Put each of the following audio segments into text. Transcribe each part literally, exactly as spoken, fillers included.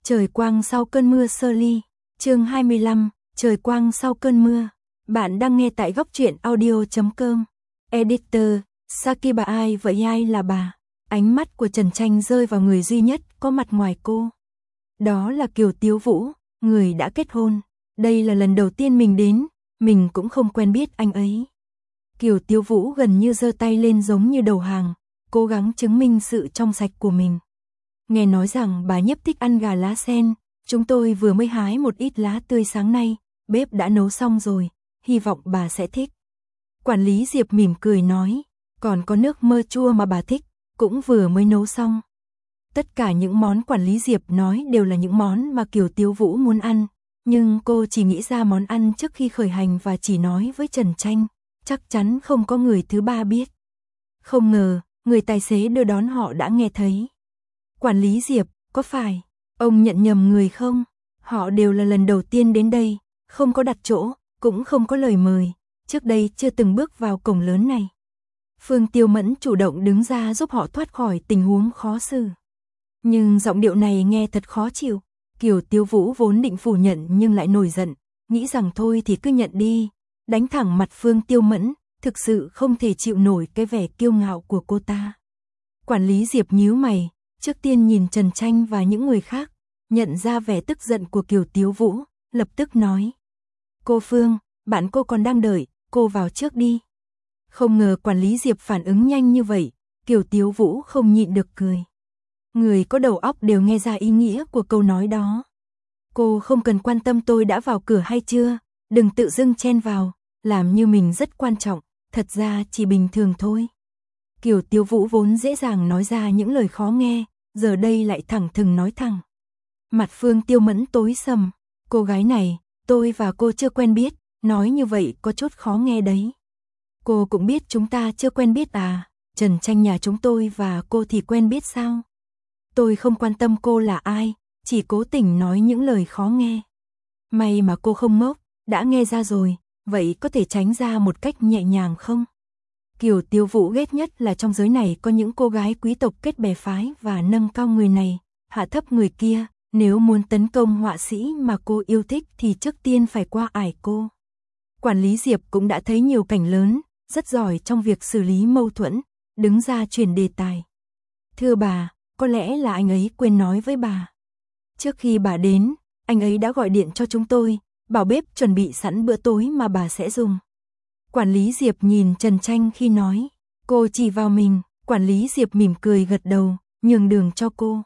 Trời quang sau cơn mưa sơ ly, chương hai mươi lăm, trời quang sau cơn mưa. Bạn đang nghe tại góc truyện audio chấm com. Editor, Saki bà ai vậy ai là bà? Ánh mắt của Trần Tranh rơi vào người duy nhất có mặt ngoài cô. Đó là Kiều Tiếu Vũ, người đã kết hôn. Đây là lần đầu tiên mình đến, mình cũng không quen biết anh ấy. Kiều Tiếu Vũ gần như giơ tay lên giống như đầu hàng, cố gắng chứng minh sự trong sạch của mình. Nghe nói rằng bà Nhiếp thích ăn gà lá sen, chúng tôi vừa mới hái một ít lá tươi sáng nay, bếp đã nấu xong rồi, hy vọng bà sẽ thích. Quản lý Diệp mỉm cười nói, còn có nước mơ chua mà bà thích, cũng vừa mới nấu xong. Tất cả những món quản lý Diệp nói đều là những món mà Kiều Tiếu Vũ muốn ăn, nhưng cô chỉ nghĩ ra món ăn trước khi khởi hành và chỉ nói với Trần Tranh, chắc chắn không có người thứ ba biết. Không ngờ, người tài xế đưa đón họ đã nghe thấy. Quản lý Diệp, có phải ông nhận nhầm người không? Họ đều là lần đầu tiên đến đây, không có đặt chỗ, cũng không có lời mời, trước đây chưa từng bước vào cổng lớn này. Phương Tiêu Mẫn chủ động đứng ra giúp họ thoát khỏi tình huống khó xử. Nhưng giọng điệu này nghe thật khó chịu. Kiều Tiếu Vũ vốn định phủ nhận nhưng lại nổi giận, nghĩ rằng thôi thì cứ nhận đi, đánh thẳng mặt Phương Tiêu Mẫn, thực sự không thể chịu nổi cái vẻ kiêu ngạo của cô ta. Quản lý Diệp nhíu mày, trước tiên nhìn Trần Tranh và những người khác, nhận ra vẻ tức giận của Kiều Tiếu Vũ, lập tức nói. Cô Phương, bạn cô còn đang đợi, cô vào trước đi. Không ngờ quản lý Diệp phản ứng nhanh như vậy, Kiều Tiếu Vũ không nhịn được cười. Người có đầu óc đều nghe ra ý nghĩa của câu nói đó. Cô không cần quan tâm tôi đã vào cửa hay chưa, đừng tự dưng chen vào, làm như mình rất quan trọng, thật ra chỉ bình thường thôi. Kiều Tiếu Vũ vốn dễ dàng nói ra những lời khó nghe, giờ đây lại thẳng thừng nói thẳng. Mặt Phương Tiêu Mẫn tối sầm, cô gái này, tôi và cô chưa quen biết, nói như vậy có chút khó nghe đấy. Cô cũng biết chúng ta chưa quen biết à, Trần Tranh nhà chúng tôi và cô thì quen biết sao? Tôi không quan tâm cô là ai, chỉ cố tình nói những lời khó nghe. May mà cô không ngốc, đã nghe ra rồi, vậy có thể tránh ra một cách nhẹ nhàng không? Kiều Tiếu Vũ ghét nhất là trong giới này có những cô gái quý tộc kết bè phái và nâng cao người này, hạ thấp người kia, nếu muốn tấn công họa sĩ mà cô yêu thích thì trước tiên phải qua ải cô. Quản lý Diệp cũng đã thấy nhiều cảnh lớn, rất giỏi trong việc xử lý mâu thuẫn, đứng ra chuyển đề tài. Thưa bà, có lẽ là anh ấy quên nói với bà. Trước khi bà đến, anh ấy đã gọi điện cho chúng tôi, bảo bếp chuẩn bị sẵn bữa tối mà bà sẽ dùng. Quản lý Diệp nhìn Trần Tranh khi nói, cô chỉ vào mình, quản lý Diệp mỉm cười gật đầu, nhường đường cho cô.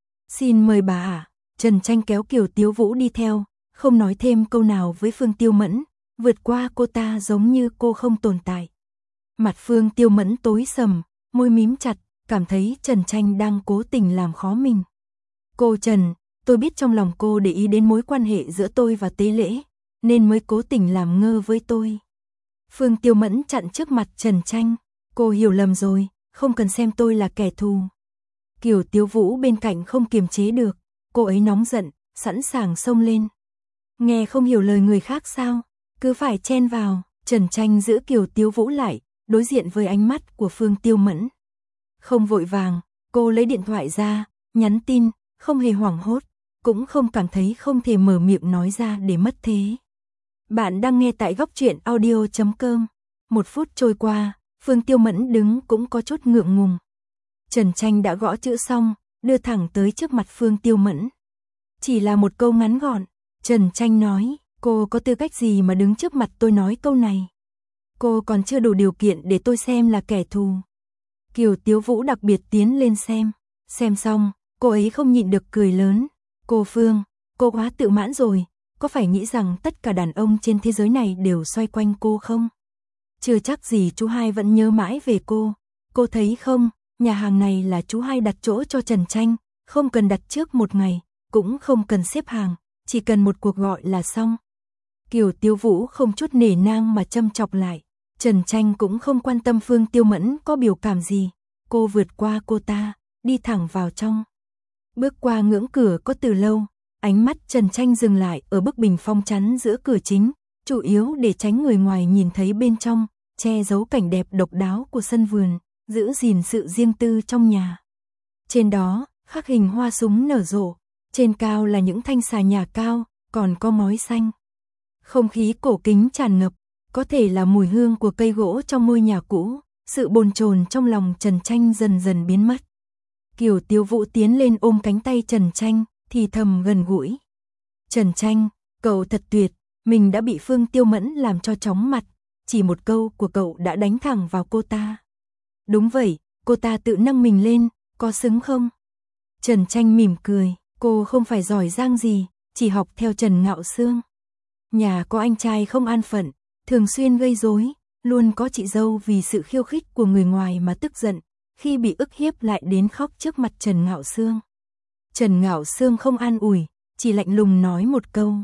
Xin mời bà ạ. Trần Tranh kéo Kiều Tiếu Vũ đi theo, không nói thêm câu nào với Phương Tiêu Mẫn, vượt qua cô ta giống như cô không tồn tại. Mặt Phương Tiêu Mẫn tối sầm, môi mím chặt, cảm thấy Trần Tranh đang cố tình làm khó mình. Cô Trần, tôi biết trong lòng cô để ý đến mối quan hệ giữa tôi và Tế Lễ, nên mới cố tình làm ngơ với tôi. Phương Tiêu Mẫn chặn trước mặt Trần Tranh, cô hiểu lầm rồi, không cần xem tôi là kẻ thù. Kiều Tiếu Vũ bên cạnh không kiềm chế được, cô ấy nóng giận, sẵn sàng xông lên. Nghe không hiểu lời người khác sao, cứ phải chen vào. Trần Tranh giữ Kiều Tiếu Vũ lại, đối diện với ánh mắt của Phương Tiêu Mẫn. Không vội vàng, cô lấy điện thoại ra, nhắn tin, không hề hoảng hốt, cũng không cảm thấy không thể mở miệng nói ra để mất thế. Bạn đang nghe tại góc truyện audio chấm com. Một phút trôi qua, Phương Tiêu Mẫn đứng cũng có chút ngượng ngùng. Trần Tranh đã gõ chữ xong, đưa thẳng tới trước mặt Phương Tiêu Mẫn. Chỉ là một câu ngắn gọn, Trần Tranh nói, cô có tư cách gì mà đứng trước mặt tôi nói câu này? Cô còn chưa đủ điều kiện để tôi xem là kẻ thù. Kiều Tiếu Vũ đặc biệt tiến lên xem, xem xong, cô ấy không nhịn được cười lớn. Cô Phương, cô quá tự mãn rồi, có phải nghĩ rằng tất cả đàn ông trên thế giới này đều xoay quanh cô không? Chưa chắc gì chú hai vẫn nhớ mãi về cô. Cô thấy không, nhà hàng này là chú hai đặt chỗ cho Trần Tranh, không cần đặt trước một ngày, cũng không cần xếp hàng, chỉ cần một cuộc gọi là xong. Kiều Tiếu Vũ không chút nể nang mà châm chọc lại. Trần Tranh cũng không quan tâm Phương Tiêu Mẫn có biểu cảm gì, cô vượt qua cô ta, đi thẳng vào trong. Bước qua ngưỡng cửa có từ lâu, ánh mắt Trần Tranh dừng lại ở bức bình phong chắn giữa cửa chính, chủ yếu để tránh người ngoài nhìn thấy bên trong, che giấu cảnh đẹp độc đáo của sân vườn, giữ gìn sự riêng tư trong nhà. Trên đó, khắc hình hoa súng nở rộ, Trên cao là những thanh xà nhà cao, còn có ngói xanh. Không khí cổ kính tràn ngập, có thể là mùi hương của cây gỗ trong ngôi nhà cũ, sự bồn chồn trong lòng Trần Tranh dần dần biến mất. Kiều Tiếu Vũ tiến lên ôm cánh tay Trần Tranh, thì thầm gần gũi. Trần Tranh, cậu thật tuyệt, mình đã bị Phương Tiêu Mẫn làm cho chóng mặt, chỉ một câu của cậu đã đánh thẳng vào cô ta. Đúng vậy, cô ta tự nâng mình lên, có xứng không? Trần Tranh mỉm cười, cô không phải giỏi giang gì, chỉ học theo Trần Ngạo Sương. Nhà có anh trai không an phận, thường xuyên gây rối, luôn có chị dâu vì sự khiêu khích của người ngoài mà tức giận, khi bị ức hiếp lại đến khóc trước mặt Trần Ngạo Sương. Trần Ngạo Sương không an ủi, chỉ lạnh lùng nói một câu.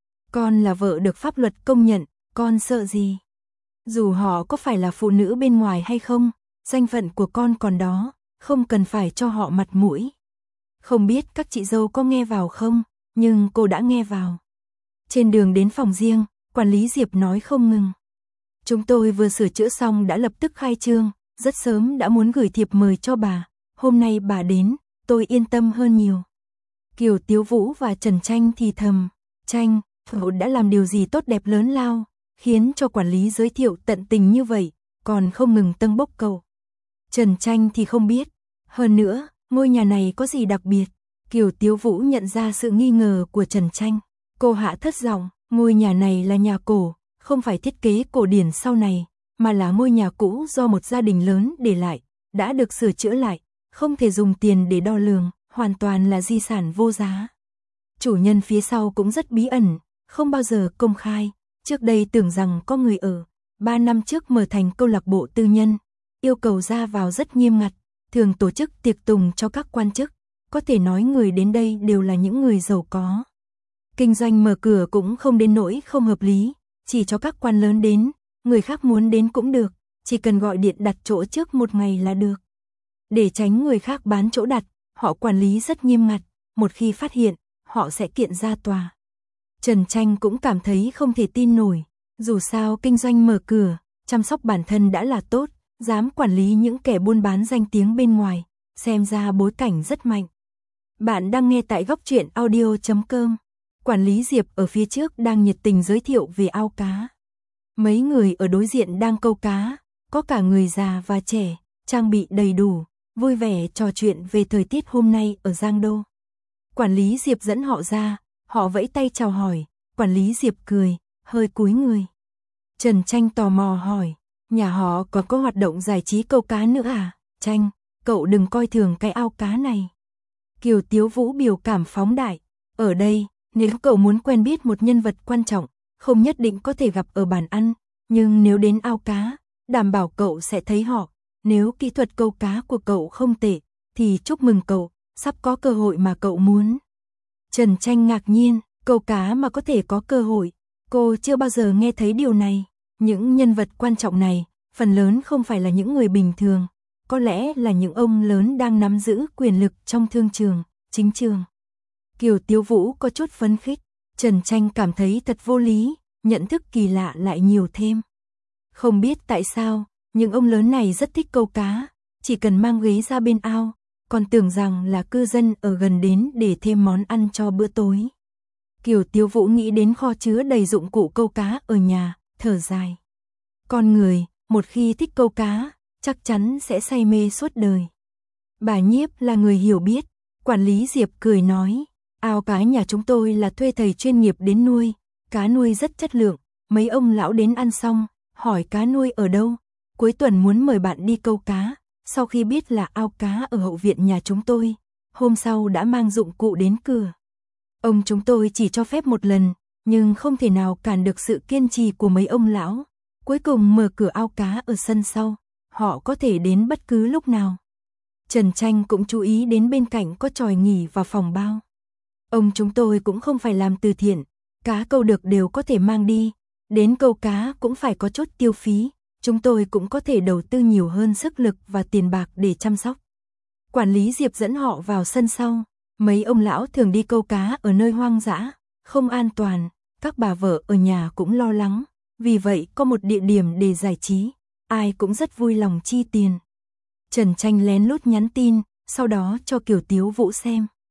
Con là vợ được pháp luật công nhận, con sợ gì? Dù họ có phải là phụ nữ bên ngoài hay không, danh phận của con còn đó, không cần phải cho họ mặt mũi. Không biết các chị dâu có nghe vào không, nhưng cô đã nghe vào. Trên đường đến phòng riêng, quản lý Diệp nói không ngừng. Chúng tôi vừa sửa chữa xong đã lập tức khai trương, rất sớm đã muốn gửi thiệp mời cho bà. Hôm nay bà đến, tôi yên tâm hơn nhiều. Kiều Tiếu Vũ và Trần Tranh thì thầm. Tranh, cậu đã làm điều gì tốt đẹp lớn lao, khiến cho quản lý giới thiệu tận tình như vậy, còn không ngừng tâng bốc cậu. Trần Tranh thì không biết. Hơn nữa, ngôi nhà này có gì đặc biệt? Kiều Tiếu Vũ nhận ra sự nghi ngờ của Trần Tranh. Cô hạ thấp giọng, ngôi nhà này là nhà cổ, không phải thiết kế cổ điển sau này, mà là ngôi nhà cũ do một gia đình lớn để lại, đã được sửa chữa lại, không thể dùng tiền để đo lường, hoàn toàn là di sản vô giá. Chủ nhân phía sau cũng rất bí ẩn, không bao giờ công khai, trước đây tưởng rằng có người ở, ba năm trước mở thành câu lạc bộ tư nhân, yêu cầu ra vào rất nghiêm ngặt, thường tổ chức tiệc tùng cho các quan chức, có thể nói người đến đây đều là những người giàu có. Kinh doanh mở cửa cũng không đến nỗi không hợp lý, chỉ cho các quan lớn đến, người khác muốn đến cũng được, chỉ cần gọi điện đặt chỗ trước một ngày là được. Để tránh người khác bán chỗ đặt, họ quản lý rất nghiêm ngặt, một khi phát hiện, họ sẽ kiện ra tòa. Trần Tranh cũng cảm thấy không thể tin nổi, dù sao kinh doanh mở cửa, chăm sóc bản thân đã là tốt, dám quản lý những kẻ buôn bán danh tiếng bên ngoài, xem ra bối cảnh rất mạnh. Bạn đang nghe tại góc truyện audio chấm com. Quản lý Diệp ở phía trước đang nhiệt tình giới thiệu về ao cá. Mấy người ở đối diện đang câu cá, có cả người già và trẻ, trang bị đầy đủ, vui vẻ trò chuyện về thời tiết hôm nay ở Giang Đô. Quản lý Diệp dẫn họ ra, họ vẫy tay chào hỏi, quản lý Diệp cười, hơi cúi người. Trần Tranh tò mò hỏi, nhà họ còn có hoạt động giải trí câu cá nữa à? Tranh, cậu đừng coi thường cái ao cá này. Kiều Tiếu Vũ biểu cảm phóng đại, ở đây, nếu cậu muốn quen biết một nhân vật quan trọng, không nhất định có thể gặp ở bàn ăn, nhưng nếu đến ao cá, đảm bảo cậu sẽ thấy họ. Nếu kỹ thuật câu cá của cậu không tệ, thì chúc mừng cậu, sắp có cơ hội mà cậu muốn. Trần Tranh ngạc nhiên, câu cá mà có thể có cơ hội, cô chưa bao giờ nghe thấy điều này. Những nhân vật quan trọng này, phần lớn không phải là những người bình thường, có lẽ là những ông lớn đang nắm giữ quyền lực trong thương trường, chính trường. Kiều Tiếu Vũ có chút phấn khích, Trần Tranh cảm thấy thật vô lý, nhận thức kỳ lạ lại nhiều thêm. Không biết tại sao, những ông lớn này rất thích câu cá, chỉ cần mang ghế ra bên ao, còn tưởng rằng là cư dân ở gần đến để thêm món ăn cho bữa tối. Kiều Tiếu Vũ nghĩ đến kho chứa đầy dụng cụ câu cá ở nhà, thở dài. Con người, một khi thích câu cá, chắc chắn sẽ say mê suốt đời. Bà Nhiếp là người hiểu biết, quản lý Diệp cười nói, ao cá nhà chúng tôi là thuê thầy chuyên nghiệp đến nuôi, cá nuôi rất chất lượng, mấy ông lão đến ăn xong, hỏi cá nuôi ở đâu, cuối tuần muốn mời bạn đi câu cá, sau khi biết là ao cá ở hậu viện nhà chúng tôi, hôm sau đã mang dụng cụ đến cửa. Ông chúng tôi chỉ cho phép một lần, nhưng không thể nào cản được sự kiên trì của mấy ông lão, cuối cùng mở cửa ao cá ở sân sau, họ có thể đến bất cứ lúc nào. Trần Tranh cũng chú ý đến bên cạnh có chòi nghỉ và phòng bao. Ông chúng tôi cũng không phải làm từ thiện, cá câu được đều có thể mang đi, đến câu cá cũng phải có chút tiêu phí, chúng tôi cũng có thể đầu tư nhiều hơn sức lực và tiền bạc để chăm sóc. Quản lý Diệp dẫn họ vào sân sau, mấy ông lão thường đi câu cá ở nơi hoang dã, không an toàn, các bà vợ ở nhà cũng lo lắng, vì vậy có một địa điểm để giải trí, ai cũng rất vui lòng chi tiền. Trần Tranh lén lút nhắn tin, sau đó cho Kiều Tiếu Vũ xem.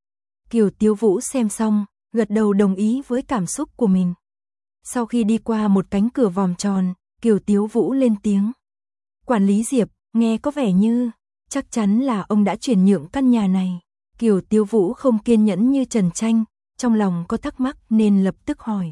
Kiều Tiếu Vũ xem xong, gật đầu đồng ý với cảm xúc của mình. Sau khi đi qua một cánh cửa vòm tròn, Kiều Tiếu Vũ lên tiếng. Quản lý Diệp, nghe có vẻ như, chắc chắn là ông đã chuyển nhượng căn nhà này. Kiều Tiếu Vũ không kiên nhẫn như Trần Tranh, trong lòng có thắc mắc nên lập tức hỏi.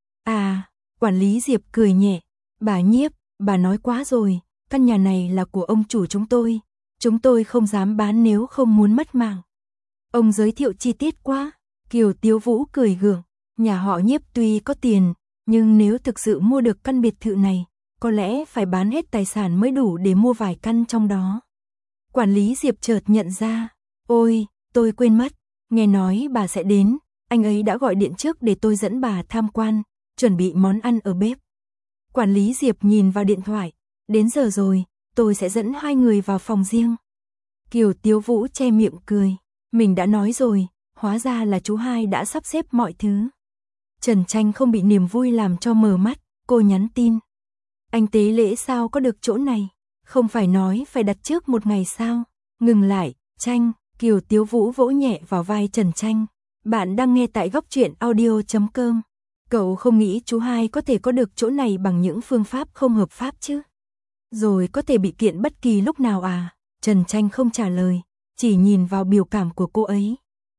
À, quản lý Diệp cười nhẹ, bà Nhiếp, bà nói quá rồi, căn nhà này là của ông chủ chúng tôi, chúng tôi không dám bán nếu không muốn mất mạng. Ông giới thiệu chi tiết quá, Kiều Tiếu Vũ cười gượng, nhà họ Nhiếp tuy có tiền, nhưng nếu thực sự mua được căn biệt thự này, có lẽ phải bán hết tài sản mới đủ để mua vài căn trong đó. Quản lý Diệp chợt nhận ra, ôi, tôi quên mất, nghe nói bà sẽ đến, anh ấy đã gọi điện trước để tôi dẫn bà tham quan, chuẩn bị món ăn ở bếp. Quản lý Diệp nhìn vào điện thoại, đến giờ rồi, tôi sẽ dẫn hai người vào phòng riêng. Kiều Tiếu Vũ che miệng cười, mình đã nói rồi, hóa ra là chú hai đã sắp xếp mọi thứ. Trần Tranh không bị niềm vui làm cho mờ mắt, cô nhắn tin. Anh tế lễ sao có được chỗ này, không phải nói phải đặt trước một ngày sao, ngừng lại, Tranh, Kiều Tiếu Vũ vỗ nhẹ vào vai Trần Tranh. Bạn đang nghe tại góc truyện audio chấm com. Cậu không nghĩ chú hai có thể có được chỗ này bằng những phương pháp không hợp pháp chứ? Rồi có thể bị kiện bất kỳ lúc nào à? Trần Tranh không trả lời, chỉ nhìn vào biểu cảm của cô ấy.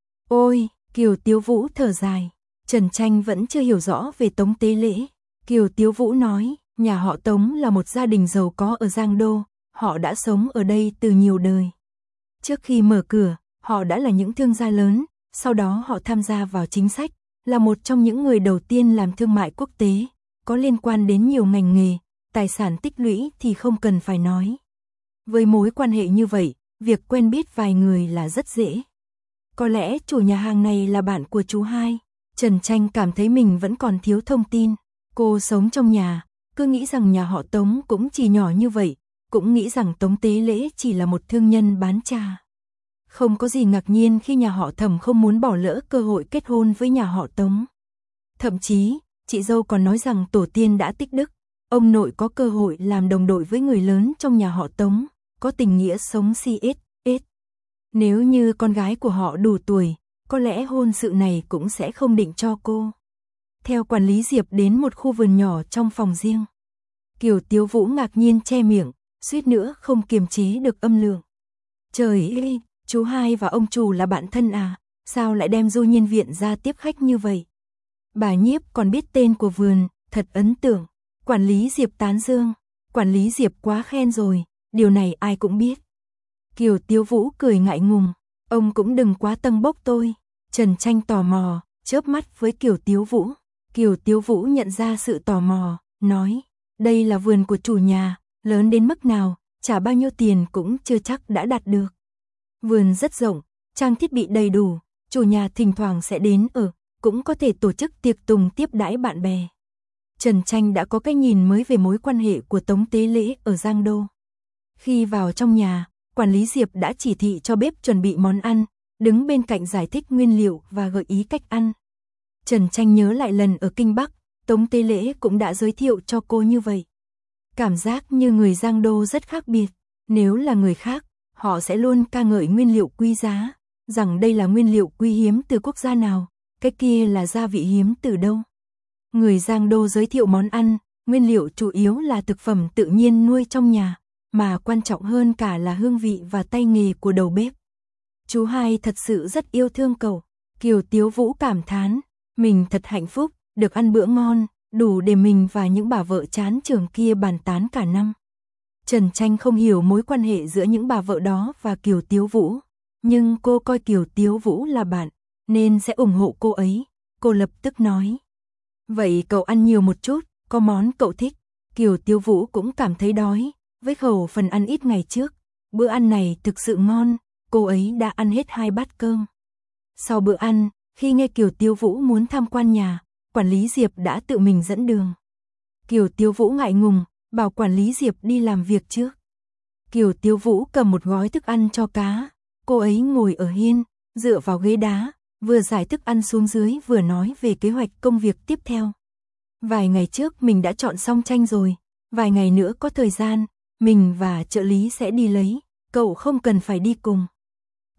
Ôi, Kiều Tiếu Vũ thở dài. Trần Tranh vẫn chưa hiểu rõ về Tống tế lễ. Kiều Tiếu Vũ nói, nhà họ Tống là một gia đình giàu có ở Giang Đô, họ đã sống ở đây từ nhiều đời. Trước khi mở cửa, họ đã là những thương gia lớn, sau đó họ tham gia vào chính sách, là một trong những người đầu tiên làm thương mại quốc tế, có liên quan đến nhiều ngành nghề, tài sản tích lũy thì không cần phải nói. Với mối quan hệ như vậy, việc quen biết vài người là rất dễ. Có lẽ chủ nhà hàng này là bạn của chú hai. Trần Tranh cảm thấy mình vẫn còn thiếu thông tin. Cô sống trong nhà, cứ nghĩ rằng nhà họ Tống cũng chỉ nhỏ như vậy, cũng nghĩ rằng Tống tế lễ chỉ là một thương nhân bán trà. Không có gì ngạc nhiên khi nhà họ Thẩm không muốn bỏ lỡ cơ hội kết hôn với nhà họ Tống. Thậm chí, chị dâu còn nói rằng tổ tiên đã tích đức, ông nội có cơ hội làm đồng đội với người lớn trong nhà họ Tống, có tình nghĩa sống si ít, ít. Nếu như con gái của họ đủ tuổi, có lẽ hôn sự này cũng sẽ không định cho cô. Theo quản lý Diệp đến một khu vườn nhỏ trong phòng riêng. Kiều Tiếu Vũ ngạc nhiên che miệng, suýt nữa không kiềm chế được âm lượng. Trời ơi, chú hai và ông chủ là bạn thân à, sao lại đem Du Nhiên Viện ra tiếp khách như vậy? Bà Nhiếp còn biết tên của vườn, thật ấn tượng. Quản lý Diệp tán dương, quản lý Diệp quá khen rồi, điều này ai cũng biết. Kiều Tiếu Vũ cười ngại ngùng, ông cũng đừng quá tâng bốc tôi. Trần Tranh tò mò, chớp mắt với Kiều Tiếu Vũ. Kiều Tiếu Vũ nhận ra sự tò mò, nói, đây là vườn của chủ nhà, lớn đến mức nào, trả bao nhiêu tiền cũng chưa chắc đã đạt được. Vườn rất rộng, trang thiết bị đầy đủ, chủ nhà thỉnh thoảng sẽ đến ở, cũng có thể tổ chức tiệc tùng tiếp đãi bạn bè. Trần Tranh đã có cái nhìn mới về mối quan hệ của Tống tế lễ ở Giang Đô. Khi vào trong nhà, quản lý Diệp đã chỉ thị cho bếp chuẩn bị món ăn, đứng bên cạnh giải thích nguyên liệu và gợi ý cách ăn. Trần Tranh nhớ lại lần ở Kinh Bắc, Tống tế lễ cũng đã giới thiệu cho cô như vậy. Cảm giác như người Giang Đô rất khác biệt, nếu là người khác, họ sẽ luôn ca ngợi nguyên liệu quý giá, rằng đây là nguyên liệu quý hiếm từ quốc gia nào, cái kia là gia vị hiếm từ đâu. Người Giang Đô giới thiệu món ăn, nguyên liệu chủ yếu là thực phẩm tự nhiên nuôi trong nhà, mà quan trọng hơn cả là hương vị và tay nghề của đầu bếp. Chú hai thật sự rất yêu thương cậu. Kiều Tiếu Vũ cảm thán, mình thật hạnh phúc, được ăn bữa ngon, đủ để mình và những bà vợ chán trường kia bàn tán cả năm. Trần Tranh không hiểu mối quan hệ giữa những bà vợ đó và Kiều Tiếu Vũ, nhưng cô coi Kiều Tiếu Vũ là bạn, nên sẽ ủng hộ cô ấy. Cô lập tức nói, vậy cậu ăn nhiều một chút, có món cậu thích. Kiều Tiếu Vũ cũng cảm thấy đói, với khẩu phần ăn ít ngày trước, bữa ăn này thực sự ngon, cô ấy đã ăn hết hai bát cơm. Sau bữa ăn, khi nghe Kiều Tiếu Vũ muốn tham quan nhà, quản lý Diệp đã tự mình dẫn đường. Kiều Tiếu Vũ ngại ngùng, bảo quản lý Diệp đi làm việc trước. Kiều Tiếu Vũ cầm một gói thức ăn cho cá, cô ấy ngồi ở hiên, dựa vào ghế đá, vừa giải thức ăn xuống dưới vừa nói về kế hoạch công việc tiếp theo. Vài ngày trước mình đã chọn xong tranh rồi, vài ngày nữa có thời gian, mình và trợ lý sẽ đi lấy, cậu không cần phải đi cùng.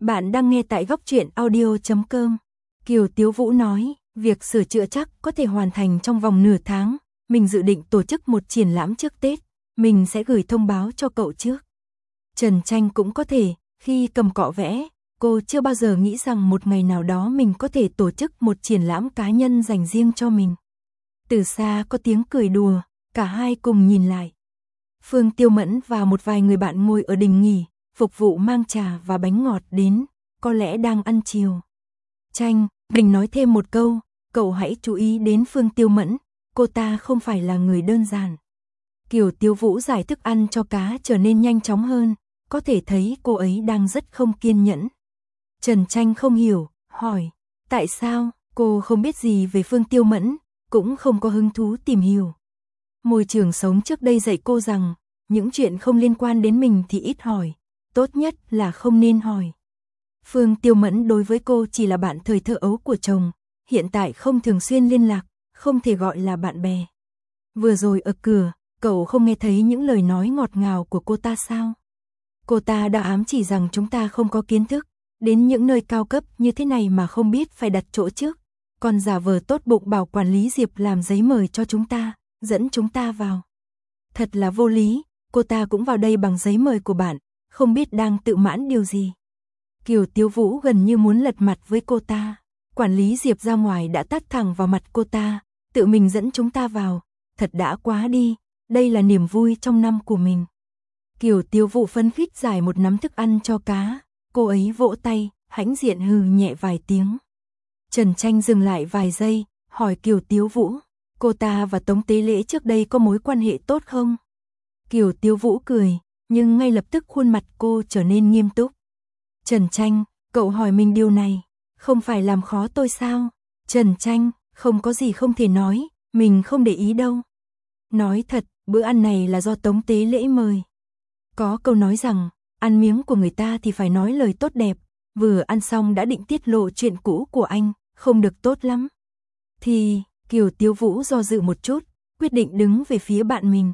Bạn đang nghe tại góc truyện audio chấm com. Kiều Tiếu Vũ nói, việc sửa chữa chắc có thể hoàn thành trong vòng nửa tháng. Mình dự định tổ chức một triển lãm trước Tết. Mình sẽ gửi thông báo cho cậu trước. Trần Tranh cũng có thể, khi cầm cọ vẽ, cô chưa bao giờ nghĩ rằng một ngày nào đó mình có thể tổ chức một triển lãm cá nhân dành riêng cho mình. Từ xa có tiếng cười đùa, cả hai cùng nhìn lại. Phương Tiêu Mẫn và một vài người bạn ngồi ở đình nghỉ, phục vụ mang trà và bánh ngọt đến, có lẽ đang ăn chiều. Tranh, mình nói thêm một câu, cậu hãy chú ý đến Phương Tiêu Mẫn, cô ta không phải là người đơn giản. Kiều Tiếu Vũ giải thức ăn cho cá trở nên nhanh chóng hơn, có thể thấy cô ấy đang rất không kiên nhẫn. Trần Tranh không hiểu, hỏi, tại sao, cô không biết gì về Phương Tiêu Mẫn, cũng không có hứng thú tìm hiểu. Môi trường sống trước đây dạy cô rằng, những chuyện không liên quan đến mình thì ít hỏi, tốt nhất là không nên hỏi. Phương Tiêu Mẫn đối với cô chỉ là bạn thời thơ ấu của chồng, hiện tại không thường xuyên liên lạc, không thể gọi là bạn bè. Vừa rồi ở cửa, cậu không nghe thấy những lời nói ngọt ngào của cô ta sao? Cô ta đã ám chỉ rằng chúng ta không có kiến thức, đến những nơi cao cấp như thế này mà không biết phải đặt chỗ trước, còn giả vờ tốt bụng bảo quản lý Diệp làm giấy mời cho chúng ta, dẫn chúng ta vào. Thật là vô lý, cô ta cũng vào đây bằng giấy mời của bạn, không biết đang tự mãn điều gì. Kiều Tiếu Vũ gần như muốn lật mặt với cô ta. Quản lý Diệp ra ngoài đã tát thẳng vào mặt cô ta, tự mình dẫn chúng ta vào, thật đã quá đi, đây là niềm vui trong năm của mình. Kiều Tiếu Vũ phấn khích giải một nắm thức ăn cho cá, cô ấy vỗ tay, hãnh diện hừ nhẹ vài tiếng. Trần Tranh dừng lại vài giây, hỏi Kiều Tiếu Vũ, cô ta và Tống Tế Lễ trước đây có mối quan hệ tốt không? Kiều Tiếu Vũ cười, nhưng ngay lập tức khuôn mặt cô trở nên nghiêm túc. Trần Tranh, cậu hỏi mình điều này, không phải làm khó tôi sao? Trần Tranh, không có gì không thể nói, mình không để ý đâu. Nói thật, bữa ăn này là do Tống Tế Lễ mời. Có câu nói rằng, ăn miếng của người ta thì phải nói lời tốt đẹp, vừa ăn xong đã định tiết lộ chuyện cũ của anh, không được tốt lắm. Thì, Kiều Tiếu Vũ do dự một chút, quyết định đứng về phía bạn mình.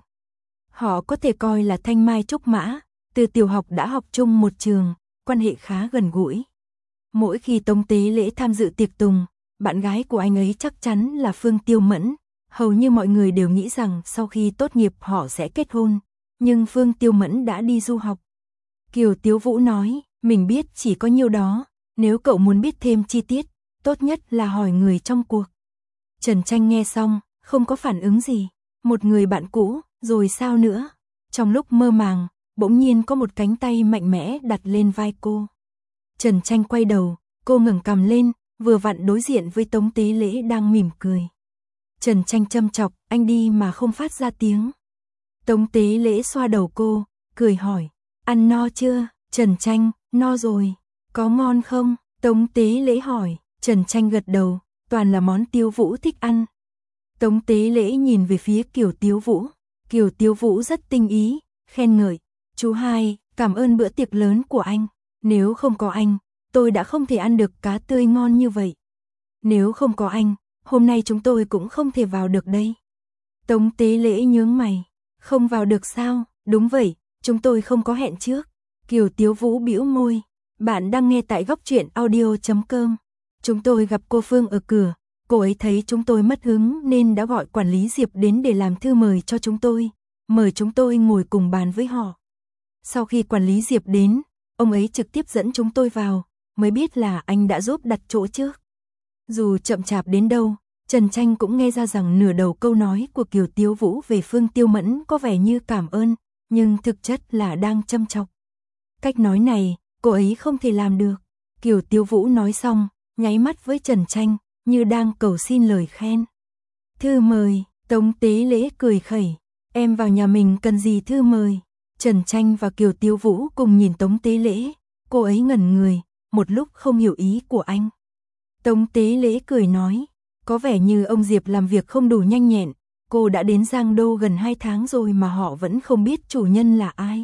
Họ có thể coi là thanh mai trúc mã, từ tiểu học đã học chung một trường, quan hệ khá gần gũi. Mỗi khi Tống Tế Lễ tham dự tiệc tùng, bạn gái của anh ấy chắc chắn là Phương Tiêu Mẫn. Hầu như mọi người đều nghĩ rằng sau khi tốt nghiệp họ sẽ kết hôn, nhưng Phương Tiêu Mẫn đã đi du học. Kiều Tiếu Vũ nói, mình biết chỉ có nhiêu đó, nếu cậu muốn biết thêm chi tiết, tốt nhất là hỏi người trong cuộc. Trần Tranh nghe xong, không có phản ứng gì, một người bạn cũ, rồi sao nữa? Trong lúc mơ màng, bỗng nhiên có một cánh tay mạnh mẽ đặt lên vai cô. Trần Tranh quay đầu, cô ngẩng cằm lên, vừa vặn đối diện với Tống Tế Lễ đang mỉm cười. Trần Tranh châm chọc, anh đi mà không phát ra tiếng. Tống Tế Lễ xoa đầu cô, cười hỏi, ăn no chưa? Trần Tranh, no rồi, có ngon không? Tống Tế Lễ hỏi, Trần Tranh gật đầu, toàn là món Tiếu Vũ thích ăn. Tống Tế Lễ nhìn về phía Kiều Tiếu Vũ, Kiều Tiếu Vũ rất tinh ý, khen ngợi, chú hai, cảm ơn bữa tiệc lớn của anh, nếu không có anh, tôi đã không thể ăn được cá tươi ngon như vậy. Nếu không có anh, hôm nay chúng tôi cũng không thể vào được đây. Tống Tế Lễ nhướng mày, không vào được sao? Đúng vậy, chúng tôi không có hẹn trước. Kiều Tiếu Vũ bĩu môi, bạn đang nghe tại góc truyện audio chấm com. Chúng tôi gặp cô Phương ở cửa, cô ấy thấy chúng tôi mất hứng nên đã gọi quản lý Diệp đến để làm thư mời cho chúng tôi, mời chúng tôi ngồi cùng bàn với họ. Sau khi quản lý Diệp đến, ông ấy trực tiếp dẫn chúng tôi vào, mới biết là anh đã giúp đặt chỗ trước. Dù chậm chạp đến đâu, Trần Tranh cũng nghe ra rằng nửa đầu câu nói của Kiều Tiếu Vũ về Phương Tiêu Mẫn có vẻ như cảm ơn, nhưng thực chất là đang châm chọc. Cách nói này, cô ấy không thể làm được. Kiều Tiếu Vũ nói xong, nháy mắt với Trần Tranh, như đang cầu xin lời khen. Thư mời, Tống Tế Lễ cười khẩy, em vào nhà mình cần gì thư mời? Trần Tranh và Kiều Tiếu Vũ cùng nhìn Tống Tế Lễ, cô ấy ngẩn người, một lúc không hiểu ý của anh. Tống Tế Lễ cười nói, có vẻ như ông Diệp làm việc không đủ nhanh nhẹn, cô đã đến Giang Đô gần hai tháng rồi mà họ vẫn không biết chủ nhân là ai.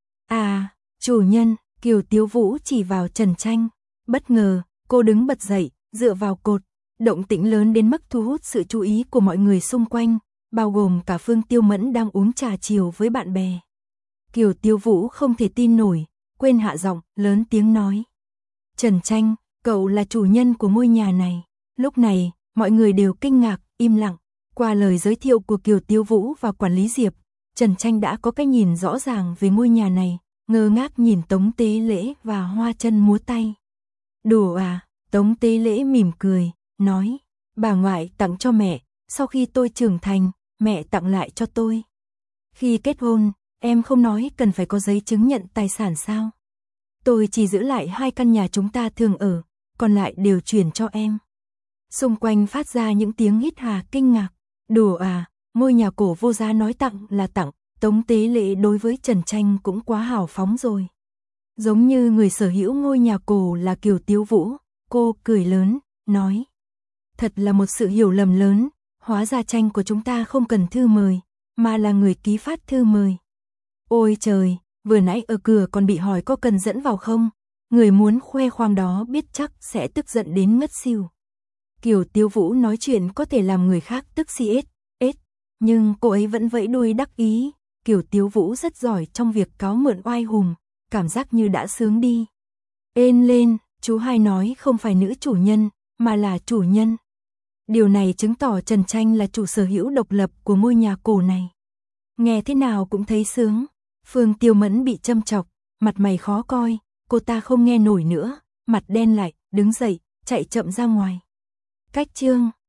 À, chủ nhân, Kiều Tiếu Vũ chỉ vào Trần Tranh, bất ngờ, cô đứng bật dậy, dựa vào cột, động tĩnh lớn đến mức thu hút sự chú ý của mọi người xung quanh, bao gồm cả Phương Tiêu Mẫn đang uống trà chiều với bạn bè. Kiều Tiếu Vũ không thể tin nổi, quên hạ giọng, lớn tiếng nói. Trần Tranh, cậu là chủ nhân của ngôi nhà này. Lúc này, mọi người đều kinh ngạc, im lặng. Qua lời giới thiệu của Kiều Tiếu Vũ và quản lý Diệp, Trần Tranh đã có cái nhìn rõ ràng về ngôi nhà này, ngơ ngác nhìn Tống Tế Lễ và hoa chân múa tay. Đùa à, Tống Tế Lễ mỉm cười, nói, bà ngoại tặng cho mẹ, sau khi tôi trưởng thành, mẹ tặng lại cho tôi. Khi kết hôn, em không nói cần phải có giấy chứng nhận tài sản sao? Tôi chỉ giữ lại hai căn nhà chúng ta thường ở, còn lại đều chuyển cho em. Xung quanh phát ra những tiếng hít hà kinh ngạc. Đùa à, ngôi nhà cổ vô giá nói tặng là tặng, Tống Tế Lễ đối với Trần Tranh cũng quá hào phóng rồi. Giống như người sở hữu ngôi nhà cổ là Kiều Tiếu Vũ, cô cười lớn, nói. Thật là một sự hiểu lầm lớn, hóa ra Tranh của chúng ta không cần thư mời, mà là người ký phát thư mời. Ôi trời, vừa nãy ở cửa còn bị hỏi có cần dẫn vào không, người muốn khoe khoang đó biết chắc sẽ tức giận đến ngất xỉu. Kiều Tiếu Vũ nói chuyện có thể làm người khác tức si ết, ết, nhưng cô ấy vẫn vẫy đuôi đắc ý. Kiều Tiếu Vũ rất giỏi trong việc cáo mượn oai hùng, cảm giác như đã sướng đi. Ên lên, chú hai nói không phải nữ chủ nhân, mà là chủ nhân. Điều này chứng tỏ Trần Tranh là chủ sở hữu độc lập của ngôi nhà cổ này. Nghe thế nào cũng thấy sướng. Phương Tiêu Mẫn bị châm chọc, mặt mày khó coi, cô ta không nghe nổi nữa, mặt đen lại, đứng dậy, chạy chậm ra ngoài. Cách chương